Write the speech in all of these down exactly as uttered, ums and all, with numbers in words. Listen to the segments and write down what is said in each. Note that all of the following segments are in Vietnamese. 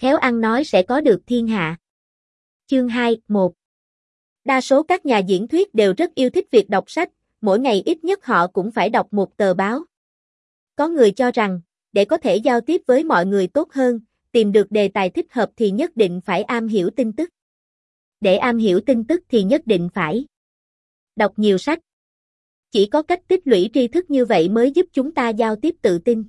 khéo ăn nói sẽ có được thiên hạ. Chương hai, một. Đa số các nhà diễn thuyết đều rất yêu thích việc đọc sách, mỗi ngày ít nhất họ cũng phải đọc một tờ báo. Có người cho rằng, để có thể giao tiếp với mọi người tốt hơn, tìm được đề tài thích hợp thì nhất định phải am hiểu tin tức. Để am hiểu tin tức thì nhất định phải đọc nhiều sách. Chỉ có cách tích lũy tri thức như vậy mới giúp chúng ta giao tiếp tự tin.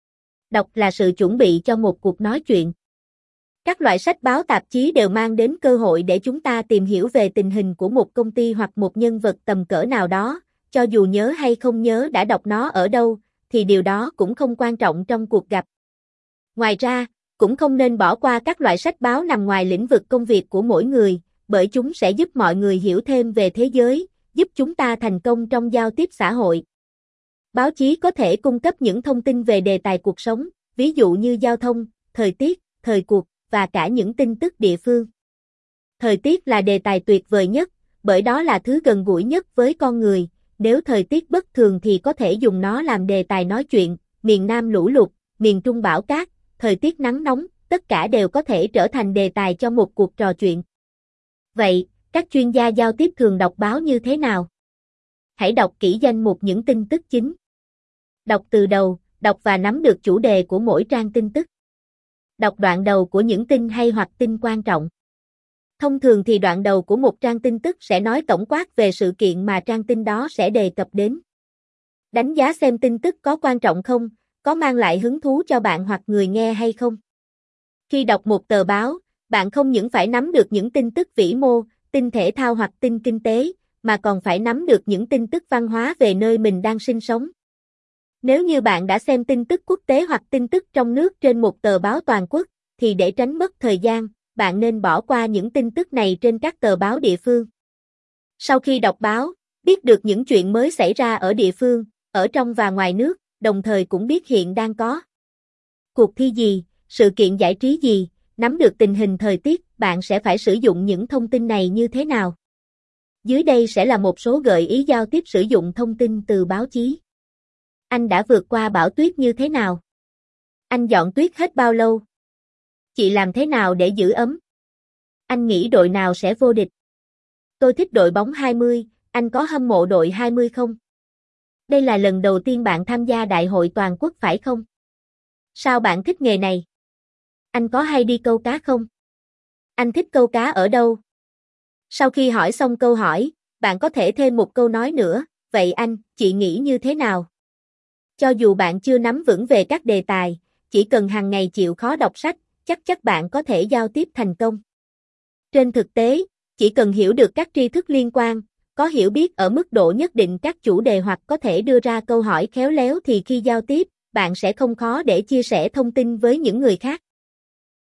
Đọc là sự chuẩn bị cho một cuộc nói chuyện. Các loại sách báo tạp chí đều mang đến cơ hội để chúng ta tìm hiểu về tình hình của một công ty hoặc một nhân vật tầm cỡ nào đó, cho dù nhớ hay không nhớ đã đọc nó ở đâu, thì điều đó cũng không quan trọng trong cuộc gặp. Ngoài ra, cũng không nên bỏ qua các loại sách báo nằm ngoài lĩnh vực công việc của mỗi người, bởi chúng sẽ giúp mọi người hiểu thêm về thế giới, giúp chúng ta thành công trong giao tiếp xã hội. Báo chí có thể cung cấp những thông tin về đề tài cuộc sống, ví dụ như giao thông, thời tiết, thời cuộc, và cả những tin tức địa phương. Thời tiết là đề tài tuyệt vời nhất, bởi đó là thứ gần gũi nhất với con người, nếu thời tiết bất thường thì có thể dùng nó làm đề tài nói chuyện, miền Nam lũ lụt, miền Trung bão cát, thời tiết nắng nóng, tất cả đều có thể trở thành đề tài cho một cuộc trò chuyện. Vậy, các chuyên gia giao tiếp thường đọc báo như thế nào? Hãy đọc kỹ danh mục những tin tức chính. Đọc từ đầu, đọc và nắm được chủ đề của mỗi trang tin tức. Đọc đoạn đầu của những tin hay hoặc tin quan trọng. Thông thường thì đoạn đầu của một trang tin tức sẽ nói tổng quát về sự kiện mà trang tin đó sẽ đề cập đến. Đánh giá xem tin tức có quan trọng không, có mang lại hứng thú cho bạn hoặc người nghe hay không. Khi đọc một tờ báo, bạn không những phải nắm được những tin tức vĩ mô, tin thể thao hoặc tin kinh tế, mà còn phải nắm được những tin tức văn hóa về nơi mình đang sinh sống. Nếu như bạn đã xem tin tức quốc tế hoặc tin tức trong nước trên một tờ báo toàn quốc, thì để tránh mất thời gian, bạn nên bỏ qua những tin tức này trên các tờ báo địa phương. Sau khi đọc báo, biết được những chuyện mới xảy ra ở địa phương, ở trong và ngoài nước, đồng thời cũng biết hiện đang có cuộc thi gì, sự kiện giải trí gì, nắm được tình hình thời tiết, bạn sẽ phải sử dụng những thông tin này như thế nào? Dưới đây sẽ là một số gợi ý giao tiếp sử dụng thông tin từ báo chí. Anh đã vượt qua bão tuyết như thế nào? Anh dọn tuyết hết bao lâu? Chị làm thế nào để giữ ấm? Anh nghĩ đội nào sẽ vô địch? Tôi thích đội bóng hai mươi, anh có hâm mộ đội hai mươi không? Đây là lần đầu tiên bạn tham gia đại hội toàn quốc phải không? Sao bạn thích nghề này? Anh có hay đi câu cá không? Anh thích câu cá ở đâu? Sau khi hỏi xong câu hỏi, bạn có thể thêm một câu nói nữa, vậy anh, chị nghĩ như thế nào? Cho dù bạn chưa nắm vững về các đề tài, chỉ cần hàng ngày chịu khó đọc sách, chắc chắc bạn có thể giao tiếp thành công. Trên thực tế, chỉ cần hiểu được các tri thức liên quan, có hiểu biết ở mức độ nhất định các chủ đề hoặc có thể đưa ra câu hỏi khéo léo thì khi giao tiếp, bạn sẽ không khó để chia sẻ thông tin với những người khác.